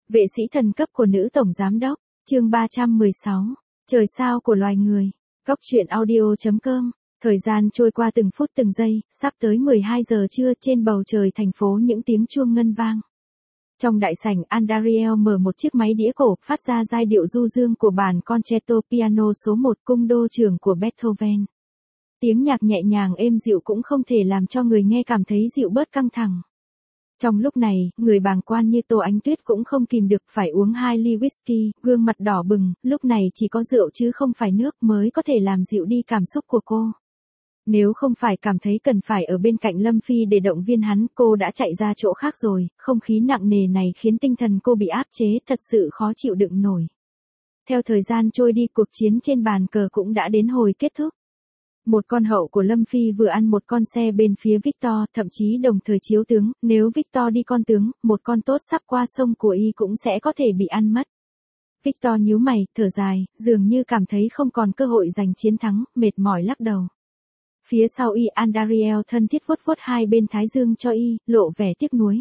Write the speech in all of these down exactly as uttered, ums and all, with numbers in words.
Vệ sĩ thần cấp của nữ tổng giám đốc, chương ba trăm mười sáu, trời sao của loài người, góc truyện audio chấm com. Thời gian trôi qua từng phút từng giây, sắp tới mười hai giờ trưa, trên bầu trời thành phố những tiếng chuông ngân vang. Trong đại sảnh, Andariel mở một chiếc máy đĩa cổ, phát ra giai điệu du dương của bản Concerto Piano số một, cung đô trưởng của Beethoven. Tiếng nhạc nhẹ nhàng êm dịu cũng không thể làm cho người nghe cảm thấy dịu bớt căng thẳng. Trong lúc này, người bàng quan như Tô Ánh Tuyết cũng không kìm được phải uống hai ly whisky, gương mặt đỏ bừng, lúc này chỉ có rượu chứ không phải nước mới có thể làm dịu đi cảm xúc của cô. Nếu không phải cảm thấy cần phải ở bên cạnh Lâm Phi để động viên hắn, cô đã chạy ra chỗ khác rồi. Không khí nặng nề này khiến tinh thần cô bị áp chế, thật sự khó chịu đựng nổi. Theo thời gian trôi đi, cuộc chiến trên bàn cờ cũng đã đến hồi kết thúc. Một con hậu của Lâm Phi vừa ăn một con xe bên phía Victor, thậm chí đồng thời chiếu tướng, nếu Victor đi con tướng, một con tốt sắp qua sông của y cũng sẽ có thể bị ăn mất. Victor nhíu mày, thở dài, dường như cảm thấy không còn cơ hội giành chiến thắng, mệt mỏi lắc đầu. Phía sau y, Andariel thân thiết vuốt vuốt hai bên thái dương cho y, lộ vẻ tiếc nuối.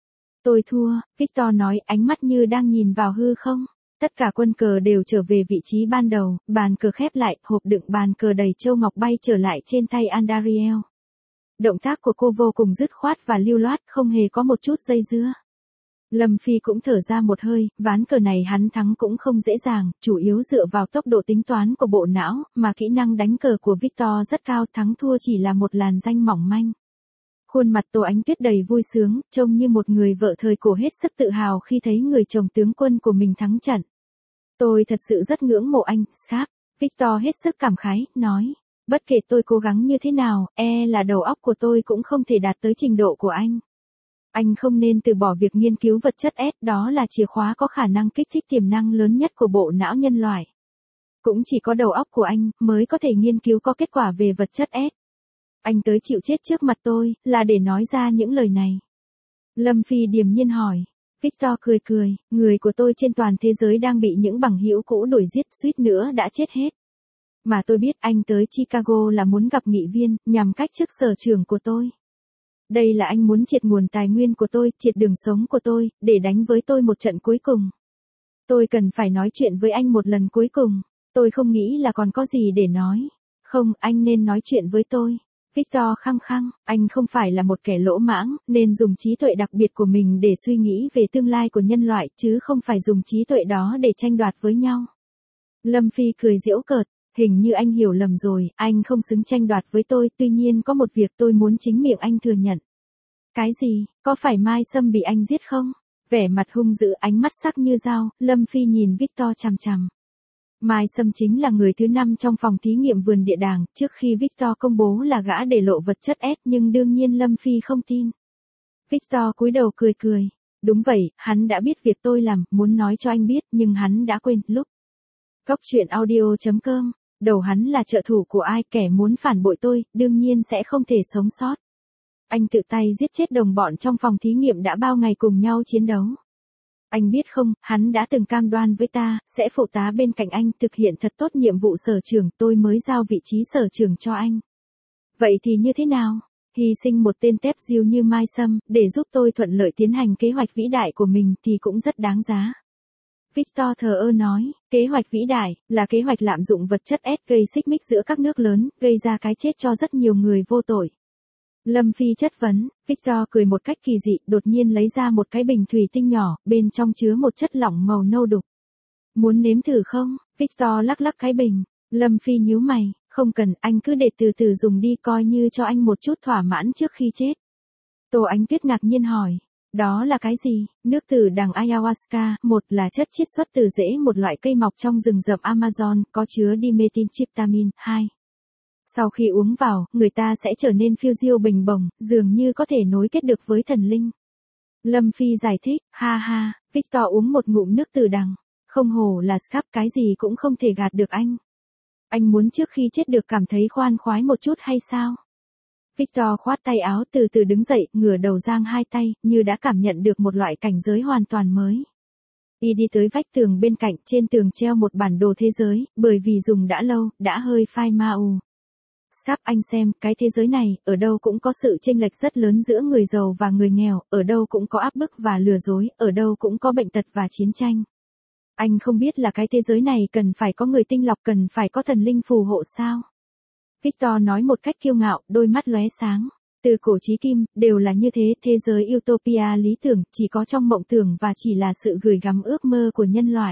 Tôi thua, Victor nói, ánh mắt như đang nhìn vào hư không. Tất cả quân cờ đều trở về vị trí ban đầu, bàn cờ khép lại, hộp đựng bàn cờ đầy châu ngọc bay trở lại trên tay Andariel. Động tác của cô vô cùng dứt khoát và lưu loát, không hề có một chút dây dưa. Lâm Phi cũng thở ra một hơi, ván cờ này hắn thắng cũng không dễ dàng, chủ yếu dựa vào tốc độ tính toán của bộ não, mà kỹ năng đánh cờ của Victor rất cao, thắng thua chỉ là một làn danh mỏng manh. Khuôn mặt Tô Ánh Tuyết đầy vui sướng, trông như một người vợ thời cổ hết sức tự hào khi thấy người chồng tướng quân của mình thắng trận. Tôi thật sự rất ngưỡng mộ anh, Scarp. Victor hết sức cảm khái, nói. Bất kể tôi cố gắng như thế nào, e là đầu óc của tôi cũng không thể đạt tới trình độ của anh. Anh không nên từ bỏ việc nghiên cứu vật chất S, đó là chìa khóa có khả năng kích thích tiềm năng lớn nhất của bộ não nhân loại. Cũng chỉ có đầu óc của anh mới có thể nghiên cứu có kết quả về vật chất S. Anh tới chịu chết trước mặt tôi, là để nói ra những lời này. Lâm Phi điềm nhiên hỏi. Victor cười cười, người của tôi trên toàn thế giới đang bị những bằng hữu cũ đuổi giết, suýt nữa đã chết hết. Mà tôi biết anh tới Chicago là muốn gặp nghị viên, nhằm cách chức sở trưởng của tôi. Đây là anh muốn triệt nguồn tài nguyên của tôi, triệt đường sống của tôi, để đánh với tôi một trận cuối cùng. Tôi cần phải nói chuyện với anh một lần cuối cùng. Tôi không nghĩ là còn có gì để nói. Không, anh nên nói chuyện với tôi. Victor khăng khăng, anh không phải là một kẻ lỗ mãng, nên dùng trí tuệ đặc biệt của mình để suy nghĩ về tương lai của nhân loại, chứ không phải dùng trí tuệ đó để tranh đoạt với nhau. Lâm Phi cười giễu cợt, hình như anh hiểu lầm rồi, anh không xứng tranh đoạt với tôi, tuy nhiên có một việc tôi muốn chính miệng anh thừa nhận. Cái gì, có phải Mai Sâm bị anh giết không? Vẻ mặt hung dữ, ánh mắt sắc như dao, Lâm Phi nhìn Victor chằm chằm. Mai Sâm chính là người thứ năm trong phòng thí nghiệm vườn địa đàng, trước khi Victor công bố là gã để lộ vật chất S, nhưng đương nhiên Lâm Phi không tin. Victor cúi đầu cười cười. Đúng vậy, hắn đã biết việc tôi làm, muốn nói cho anh biết, nhưng hắn đã quên, lúc. Góc truyện audio chấm com, đầu hắn là trợ thủ của ai, kẻ muốn phản bội tôi, đương nhiên sẽ không thể sống sót. Anh tự tay giết chết đồng bọn trong phòng thí nghiệm đã bao ngày cùng nhau chiến đấu. Anh biết không, hắn đã từng cam đoan với ta, sẽ phụ tá bên cạnh anh, thực hiện thật tốt nhiệm vụ sở trưởng, tôi mới giao vị trí sở trưởng cho anh. Vậy thì như thế nào? Hy sinh một tên tép diêu như Mai Sâm, để giúp tôi thuận lợi tiến hành kế hoạch vĩ đại của mình thì cũng rất đáng giá. Victor thờ ơ nói, kế hoạch vĩ đại, là kế hoạch lạm dụng vật chất S gây xích mích giữa các nước lớn, gây ra cái chết cho rất nhiều người vô tội. Lâm Phi chất vấn, Victor cười một cách kỳ dị, đột nhiên lấy ra một cái bình thủy tinh nhỏ, bên trong chứa một chất lỏng màu nâu đục. Muốn nếm thử không? Victor lắc lắc cái bình. Lâm Phi nhíu mày, không cần, anh cứ để từ từ dùng đi, coi như cho anh một chút thỏa mãn trước khi chết. Tô Ánh Tuyết ngạc nhiên hỏi, đó là cái gì? Nước từ đằng ayahuasca, một là chất chiết xuất từ rễ một loại cây mọc trong rừng rậm Amazon, có chứa dimethyltryptamine, hai. Sau khi uống vào, người ta sẽ trở nên phiêu diêu bình bồng, dường như có thể nối kết được với thần linh. Lâm Phi giải thích, ha ha, Victor uống một ngụm nước từ đằng. Không hổ là Scarp, cái gì cũng không thể gạt được anh. Anh muốn trước khi chết được cảm thấy khoan khoái một chút hay sao? Victor khoát tay áo, từ từ đứng dậy, ngửa đầu giang hai tay, như đã cảm nhận được một loại cảnh giới hoàn toàn mới. Y đi tới vách tường bên cạnh, trên tường treo một bản đồ thế giới, bởi vì dùng đã lâu, đã hơi phai ma ù. Sáp anh xem, cái thế giới này, ở đâu cũng có sự chênh lệch rất lớn giữa người giàu và người nghèo, ở đâu cũng có áp bức và lừa dối, ở đâu cũng có bệnh tật và chiến tranh. Anh không biết là cái thế giới này cần phải có người tinh lọc, cần phải có thần linh phù hộ sao? Victor nói một cách kiêu ngạo, đôi mắt lóe sáng. Từ cổ chí kim, đều là như thế, thế giới utopia lý tưởng, chỉ có trong mộng tưởng và chỉ là sự gửi gắm ước mơ của nhân loại.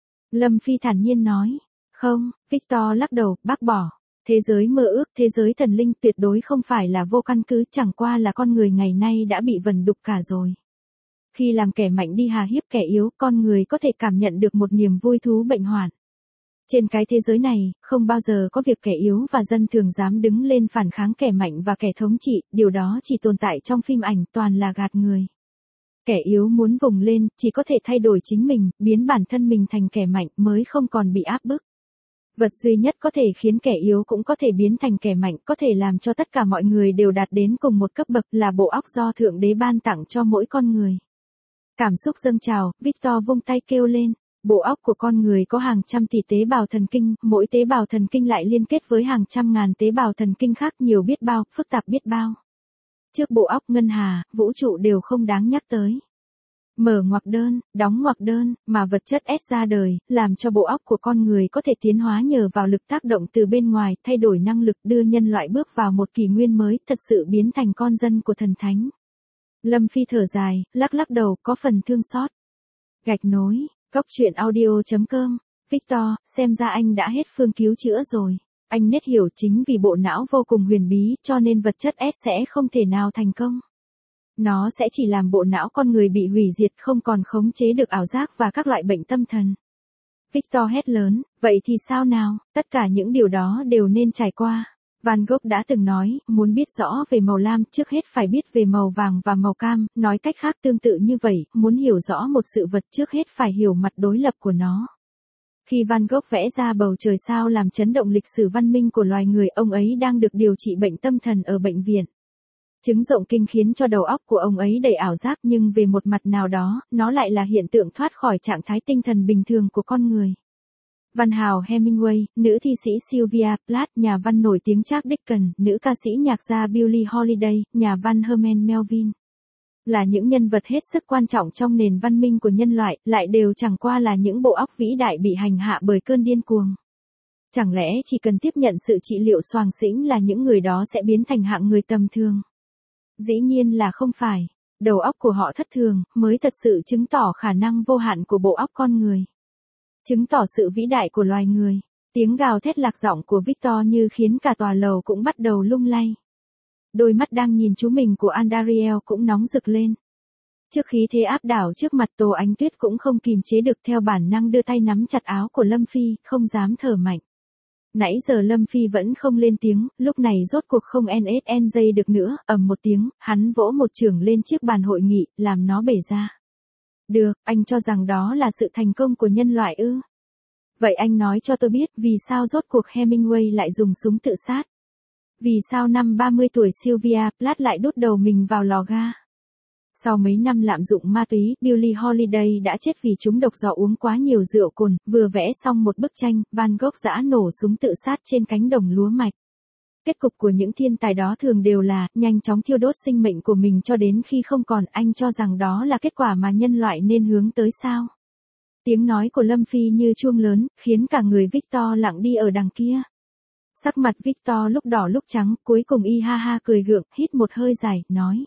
Lâm Phi thản nhiên nói. Không, Victor lắc đầu, bác bỏ. Thế giới mơ ước, thế giới thần linh tuyệt đối không phải là vô căn cứ, chẳng qua là con người ngày nay đã bị vần đục cả rồi. Khi làm kẻ mạnh đi hà hiếp kẻ yếu, con người có thể cảm nhận được một niềm vui thú bệnh hoạn. Trên cái thế giới này, không bao giờ có việc kẻ yếu và dân thường dám đứng lên phản kháng kẻ mạnh và kẻ thống trị, điều đó chỉ tồn tại trong phim ảnh, toàn là gạt người. Kẻ yếu muốn vùng lên, chỉ có thể thay đổi chính mình, biến bản thân mình thành kẻ mạnh mới không còn bị áp bức. Vật duy nhất có thể khiến kẻ yếu cũng có thể biến thành kẻ mạnh, có thể làm cho tất cả mọi người đều đạt đến cùng một cấp bậc là bộ óc do Thượng Đế ban tặng cho mỗi con người. Cảm xúc dâng trào, Victor vung tay kêu lên. Bộ óc của con người có hàng trăm tỷ tế bào thần kinh, mỗi tế bào thần kinh lại liên kết với hàng trăm ngàn tế bào thần kinh khác, nhiều biết bao, phức tạp biết bao. Trước bộ óc ngân hà, vũ trụ đều không đáng nhắc tới. Mở ngoặc đơn, đóng ngoặc đơn, mà vật chất S ra đời, làm cho bộ óc của con người có thể tiến hóa nhờ vào lực tác động từ bên ngoài, thay đổi năng lực, đưa nhân loại bước vào một kỷ nguyên mới, thật sự biến thành con dân của thần thánh. Lâm Phi thở dài, lắc lắc đầu, có phần thương xót. Gạch nối, Cốc truyện audio chấm com, Victor, xem ra anh đã hết phương cứu chữa rồi. Anh nết hiểu chính vì bộ não vô cùng huyền bí cho nên vật chất S sẽ không thể nào thành công. Nó sẽ chỉ làm bộ não con người bị hủy diệt, không còn khống chế được ảo giác và các loại bệnh tâm thần. Victor hét lớn, vậy thì sao nào, tất cả những điều đó đều nên trải qua. Van Gogh đã từng nói, muốn biết rõ về màu lam, trước hết phải biết về màu vàng và màu cam, nói cách khác tương tự như vậy, muốn hiểu rõ một sự vật trước hết phải hiểu mặt đối lập của nó. Khi Van Gogh vẽ ra bầu trời sao làm chấn động lịch sử văn minh của loài người, ông ấy đang được điều trị bệnh tâm thần ở bệnh viện. Chứng rộng kinh khiến cho đầu óc của ông ấy đầy ảo giác, nhưng về một mặt nào đó, nó lại là hiện tượng thoát khỏi trạng thái tinh thần bình thường của con người. Văn hào Hemingway, nữ thi sĩ Sylvia Plath, nhà văn nổi tiếng Charles Dickens, nữ ca sĩ nhạc gia Billie Holiday, nhà văn Herman Melville. Là những nhân vật hết sức quan trọng trong nền văn minh của nhân loại, lại đều chẳng qua là những bộ óc vĩ đại bị hành hạ bởi cơn điên cuồng. Chẳng lẽ chỉ cần tiếp nhận sự trị liệu xoàng xĩnh là những người đó sẽ biến thành hạng người tầm thường? Dĩ nhiên là không phải. Đầu óc của họ thất thường, mới thật sự chứng tỏ khả năng vô hạn của bộ óc con người. Chứng tỏ sự vĩ đại của loài người. Tiếng gào thét lạc giọng của Victor như khiến cả tòa lầu cũng bắt đầu lung lay. Đôi mắt đang nhìn chú mình của Andariel cũng nóng rực lên. Trước khí thế áp đảo trước mặt, Tô Ánh Tuyết cũng không kìm chế được, theo bản năng đưa tay nắm chặt áo của Lâm Phi, không dám thở mạnh. Nãy giờ Lâm Phi vẫn không lên tiếng, lúc này rốt cuộc không en ét en giây được nữa, ầm một tiếng, hắn vỗ một chưởng lên chiếc bàn hội nghị, làm nó bể ra. Được, anh cho rằng đó là sự thành công của nhân loại ư? Vậy anh nói cho tôi biết, vì sao rốt cuộc Hemingway lại dùng súng tự sát? Vì sao năm ba mươi tuổi Sylvia Plath lại đốt đầu mình vào lò ga? Sau mấy năm lạm dụng ma túy, Billie Holiday đã chết vì trúng độc do uống quá nhiều rượu cồn, vừa vẽ xong một bức tranh, Van Gogh giã nổ súng tự sát trên cánh đồng lúa mạch. Kết cục của những thiên tài đó thường đều là, nhanh chóng thiêu đốt sinh mệnh của mình cho đến khi không còn. Anh cho rằng đó là kết quả mà nhân loại nên hướng tới sao? Tiếng nói của Lâm Phi như chuông lớn, khiến cả người Victor lặng đi ở đằng kia. Sắc mặt Victor lúc đỏ lúc trắng, cuối cùng y ha ha cười gượng, hít một hơi dài, nói.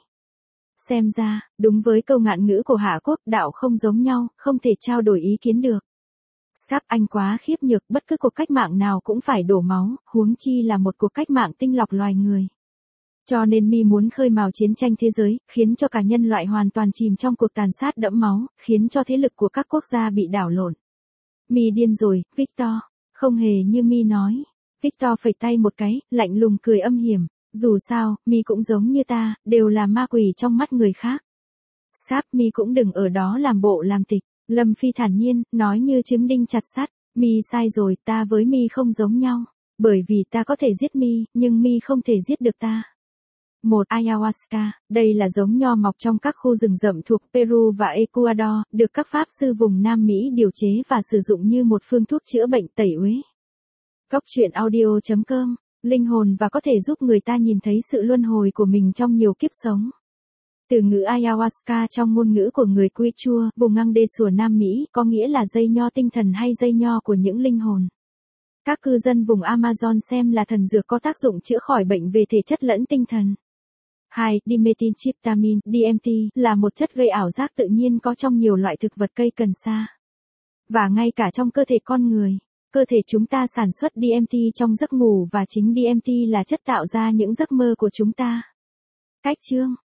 Xem ra, đúng với câu ngạn ngữ của Hạ Quốc, đạo không giống nhau, không thể trao đổi ý kiến được. Sáp anh quá khiếp nhược, bất cứ cuộc cách mạng nào cũng phải đổ máu, huống chi là một cuộc cách mạng tinh lọc loài người. Cho nên mi muốn khơi mào chiến tranh thế giới, khiến cho cả nhân loại hoàn toàn chìm trong cuộc tàn sát đẫm máu, khiến cho thế lực của các quốc gia bị đảo lộn. Mi điên rồi, Victor. Không hề như mi nói. Victor phẩy tay một cái, lạnh lùng cười âm hiểm. Dù sao, mi cũng giống như ta, đều là ma quỷ trong mắt người khác. Sáp, mi cũng đừng ở đó làm bộ làm tịch. Lâm Phi thản nhiên, nói như chiếm đinh chặt sắt. Mi sai rồi, ta với mi không giống nhau. Bởi vì ta có thể giết mi, nhưng mi không thể giết được ta. Một Ayahuasca, đây là giống nho mọc trong các khu rừng rậm thuộc Peru và Ecuador, được các pháp sư vùng Nam Mỹ điều chế và sử dụng như một phương thuốc chữa bệnh tẩy uế. Cốc truyện audio chấm com linh hồn và có thể giúp người ta nhìn thấy sự luân hồi của mình trong nhiều kiếp sống. Từ ngữ ayahuasca trong ngôn ngữ của người Quechua, vùng Andes Nam Mỹ, có nghĩa là dây nho tinh thần hay dây nho của những linh hồn. Các cư dân vùng Amazon xem là thần dược có tác dụng chữa khỏi bệnh về thể chất lẫn tinh thần. hai. Dimethyltryptamine, D M T, là một chất gây ảo giác tự nhiên có trong nhiều loại thực vật cây cần sa. Và ngay cả trong cơ thể con người, cơ thể chúng ta sản xuất D M T trong giấc ngủ và chính D M T là chất tạo ra những giấc mơ của chúng ta. Cách chương